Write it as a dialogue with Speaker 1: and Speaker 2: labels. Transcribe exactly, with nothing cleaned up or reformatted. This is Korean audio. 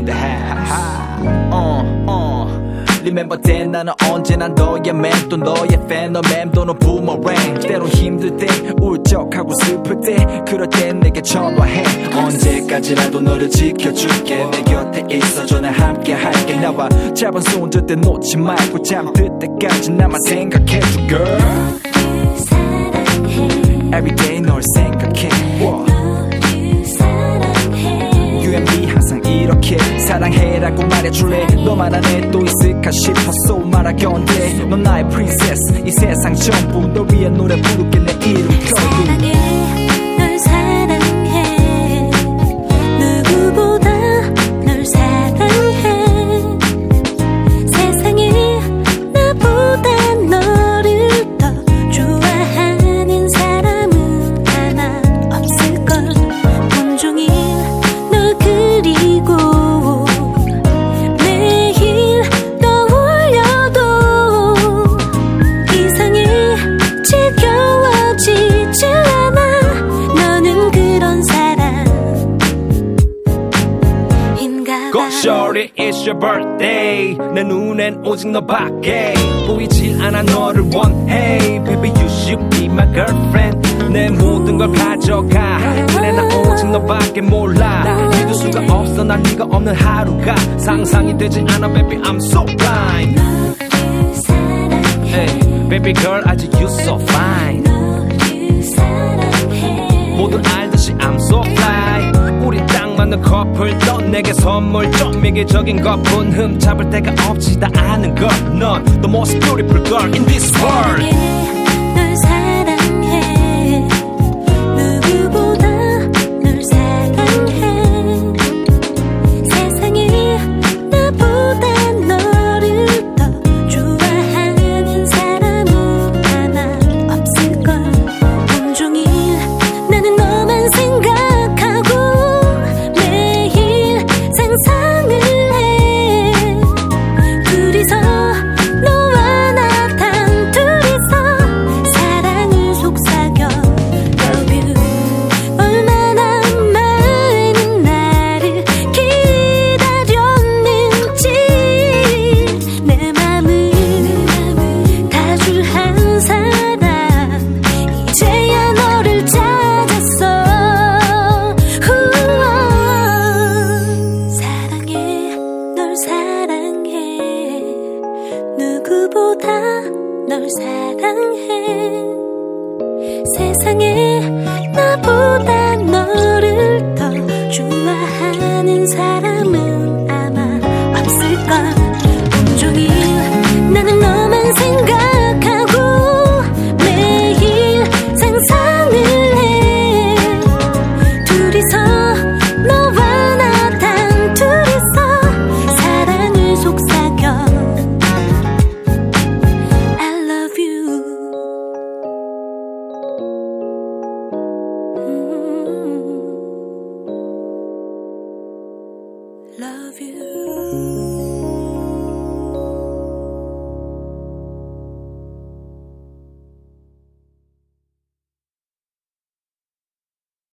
Speaker 1: in the house. uh, uh. Remember that 나는 언제나 너의 맴 또 너의 팬 너 맴도는 boomerang. 때론 힘들 때 울적하고 슬플 때 그럴 땐 내게 전화해. 언제까지라도 너를 지켜줄게. 내 곁에 있어줘 나 함께 할게. 나와 잡은 손 절대 놓지 말고 잠들 때까지 나만 생각해줘 girl. Everyday 널 생각해. Whoa. You and me 항상 이렇게 사랑해라고 말해줄래. 너만 안에 또 있을까 싶어서 말하건대. 넌 나의 princess 이 세상 전부 널 위해 노래 부르게 내 이름
Speaker 2: 사랑해 널 사랑해 누구보다 널 사랑해 세상에 나보다 너를 더 좋아하는 사람은 아마 없을걸. 온종일 널 그리고 매일 떠올려도 이상해 지겨워지질 않아. 너는 그런 사람인가 봐.
Speaker 3: Shorty it's your birthday. 내 눈엔 오직 너밖에 보이질 않아. 너를 원해 Baby you should be my girlfriend. 내 모든 걸 가져가. 그래 나 오직 너밖에 몰라. 믿을 수가 없어 난 네가 없는 하루가 상상이 되지 않아. Baby I'm so blind.
Speaker 2: 너를 사랑해
Speaker 3: Hey, baby girl 아직 you so fine.
Speaker 2: 너를 사랑해
Speaker 3: 모두 알듯이 I'm so fly. 우리 딱 맞는 커플 너 내게 선물 좀 이기적인 것뿐 흠잡을 데가 없지 다 아는 걸. 넌 the most beautiful girl in this world.
Speaker 2: 널 사랑해 누구보다 널 사랑해 세상에 나보다 너를 더 좋아하는 사람은 아마 없을걸. 온종일 나는 너만 생각하고 매일 상상을 해. 둘이서 너와 나 단둘이서 사랑을 속삭여. Love you. 얼마나 많은 나를 기다렸는지 내 맘을 다 줄 한 사람 이제야 너를 찾았어. 우와. 사랑해 널 사랑해 누구보다 널 사랑해 세상에 나보다 너를 더 좋아하는 사람은 아마 없을걸. 온종일 나는 너만 생각하고 매일 상상을 해. 둘이서 너와 나 단둘이서 사랑을 속삭여. I love you. 음. Love you.